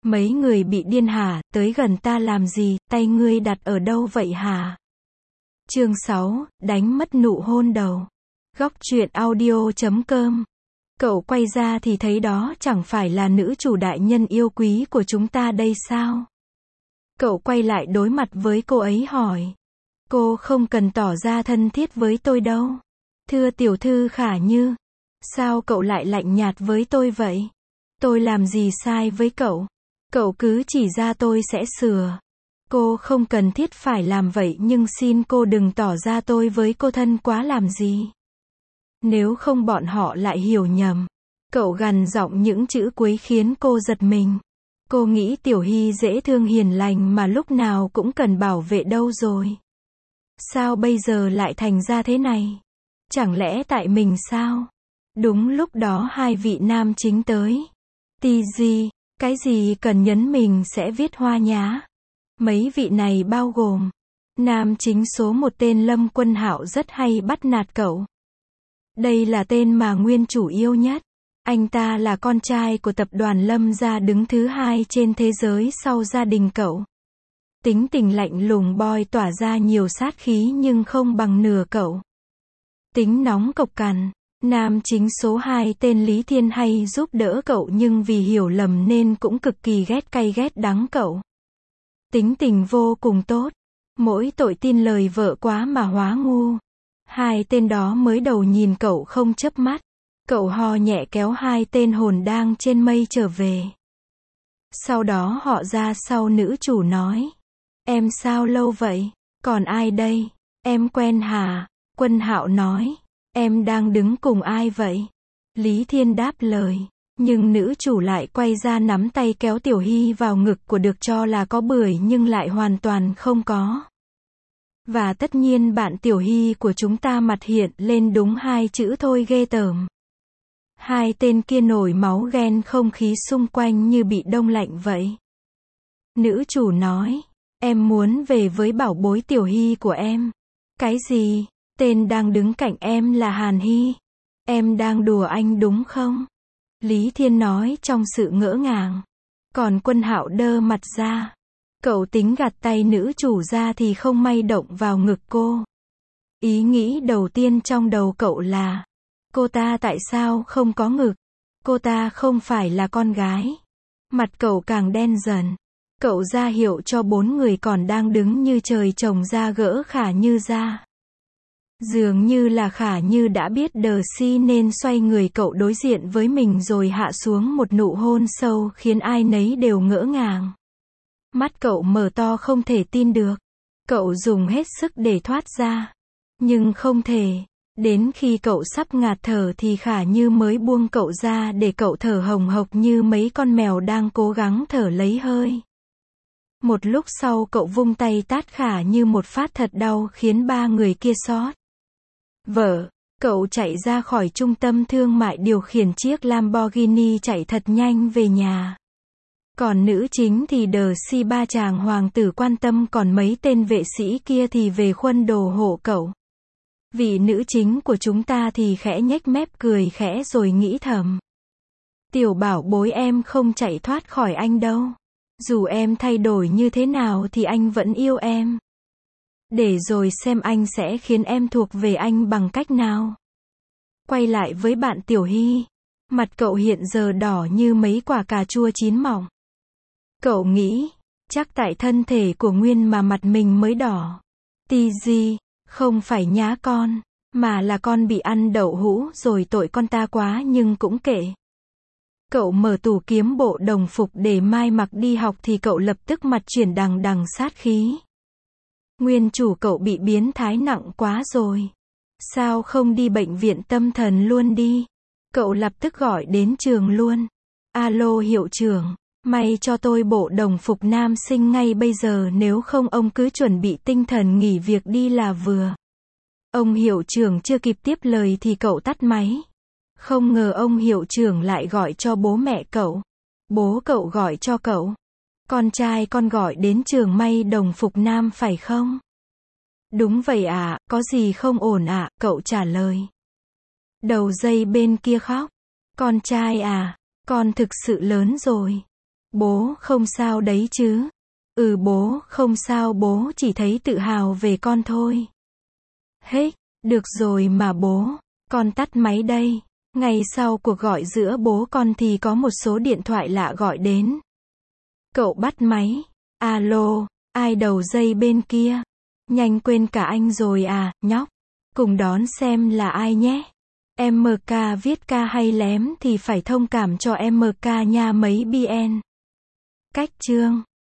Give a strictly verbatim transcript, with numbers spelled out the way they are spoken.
Mấy người bị điên hả, tới gần ta làm gì, tay ngươi đặt ở đâu vậy hả? Chương sáu, đánh mất nụ hôn đầu. Góc truyện audio chấm com. Cậu quay ra thì thấy đó chẳng phải là nữ chủ đại nhân yêu quý của chúng ta đây sao? Cậu quay lại đối mặt với cô ấy hỏi. Cô không cần tỏ ra thân thiết với tôi đâu. Thưa tiểu thư Khả Như. Sao cậu lại lạnh nhạt với tôi vậy? Tôi làm gì sai với cậu? Cậu cứ chỉ ra tôi sẽ sửa. Cô không cần thiết phải làm vậy nhưng xin cô đừng tỏ ra tôi với cô thân quá làm gì. Nếu không bọn họ lại hiểu nhầm. Cậu gằn giọng những chữ cuối khiến cô giật mình. Cô nghĩ Tiểu Hy dễ thương hiền lành mà lúc nào cũng cần bảo vệ đâu rồi. Sao bây giờ lại thành ra thế này? Chẳng lẽ tại mình sao? Đúng lúc đó hai vị nam chính tới. Tì gì, cái gì cần nhấn mình sẽ viết hoa nhá. Mấy vị này bao gồm. Nam chính số một tên Lâm Quân Hạo rất hay bắt nạt cậu. Đây là tên mà nguyên chủ yêu nhất. Anh ta là con trai của tập đoàn Lâm gia đứng thứ hai trên thế giới sau gia đình cậu. Tính tình lạnh lùng boy tỏa ra nhiều sát khí nhưng không bằng nửa cậu. Tính nóng cộc cằn. Nam chính số hai tên Lý Thiên hay giúp đỡ cậu nhưng vì hiểu lầm nên cũng cực kỳ ghét cay ghét đắng cậu. Tính tình vô cùng tốt. Mỗi tội tin lời vợ quá mà hóa ngu. Hai tên đó mới đầu nhìn cậu không chớp mắt. Cậu ho nhẹ kéo hai tên hồn đang trên mây trở về. Sau đó họ ra sau nữ chủ nói. Em sao lâu vậy? Còn ai đây? Em quen hả? Quân Hạo nói. Em đang đứng cùng ai vậy? Lý Thiên đáp lời. Nhưng nữ chủ lại quay ra nắm tay kéo Tiểu Hy vào ngực của được cho là có bưởi nhưng lại hoàn toàn không có. Và tất nhiên bạn Tiểu Hy của chúng ta mặt hiện lên đúng hai chữ thôi ghê tởm. Hai tên kia nổi máu ghen không khí xung quanh như bị đông lạnh vậy. Nữ chủ nói. Em muốn về với bảo bối Tiểu Hy của em. Cái gì? Tên đang đứng cạnh em là Hàn Hy. Em đang đùa anh đúng không? Lý Thiên nói trong sự ngỡ ngàng. Còn Quân Hạo đơ mặt ra. Cậu tính gạt tay nữ chủ ra thì không may động vào ngực cô. Ý nghĩ đầu tiên trong đầu cậu là. Cô ta tại sao không có ngực? Cô ta không phải là con gái. Mặt cậu càng đen dần. Cậu ra hiệu cho bốn người còn đang đứng như trời trồng ra gỡ Khả Như ra. Dường như là Khả Như đã biết đờ si nên xoay người cậu đối diện với mình rồi hạ xuống một nụ hôn sâu khiến ai nấy đều ngỡ ngàng. Mắt cậu mở to không thể tin được. Cậu dùng hết sức để thoát ra. Nhưng không thể. Đến khi cậu sắp ngạt thở thì Khả Như mới buông cậu ra để cậu thở hồng hộc như mấy con mèo đang cố gắng thở lấy hơi. Một lúc sau cậu vung tay tát Khả Như một phát thật đau khiến ba người kia xót. Vợ, cậu chạy ra khỏi trung tâm thương mại điều khiển chiếc Lamborghini chạy thật nhanh về nhà. Còn nữ chính thì đờ si ba chàng hoàng tử quan tâm còn mấy tên vệ sĩ kia thì về khuân đồ hộ cậu. Vị nữ chính của chúng ta thì khẽ nhếch mép cười khẽ rồi nghĩ thầm. Tiểu bảo bối em không chạy thoát khỏi anh đâu. Dù em thay đổi như thế nào thì anh vẫn yêu em. Để rồi xem anh sẽ khiến em thuộc về anh bằng cách nào. Quay lại với bạn Tiểu Hy. Mặt cậu hiện giờ đỏ như mấy quả cà chua chín mọng. Cậu nghĩ, chắc tại thân thể của Nguyên mà mặt mình mới đỏ. Tì gì, không phải nhá con, mà là con bị ăn đậu hũ rồi tội con ta quá nhưng cũng kệ. Cậu mở tủ kiếm bộ đồng phục để mai mặc đi học thì cậu lập tức mặt chuyển đằng đằng sát khí. Nguyên chủ cậu bị biến thái nặng quá rồi. Sao không đi bệnh viện tâm thần luôn đi? Cậu lập tức gọi đến trường luôn. Alo hiệu trưởng, may cho tôi bộ đồng phục nam sinh ngay bây giờ nếu không ông cứ chuẩn bị tinh thần nghỉ việc đi là vừa. Ông hiệu trưởng chưa kịp tiếp lời thì cậu tắt máy. Không ngờ ông hiệu trưởng lại gọi cho bố mẹ cậu. Bố cậu gọi cho cậu. Con trai con gọi đến trường may đồng phục nam phải không? Đúng vậy ạ, à, có gì không ổn ạ, à, cậu trả lời. Đầu dây bên kia khóc. Con trai à, con thực sự lớn rồi. Bố không sao đấy chứ? Ừ bố không sao, bố chỉ thấy tự hào về con thôi. Hết, được rồi mà bố, con tắt máy đây. Ngày sau cuộc gọi giữa bố con thì có một số điện thoại lạ gọi đến. Cậu bắt máy. Alo, ai đầu dây bên kia? Nhanh quên cả anh rồi à, nhóc. Cùng đón xem là ai nhé. em ca viết ca hay lém thì phải thông cảm cho em ca nha mấy bn. Cách chương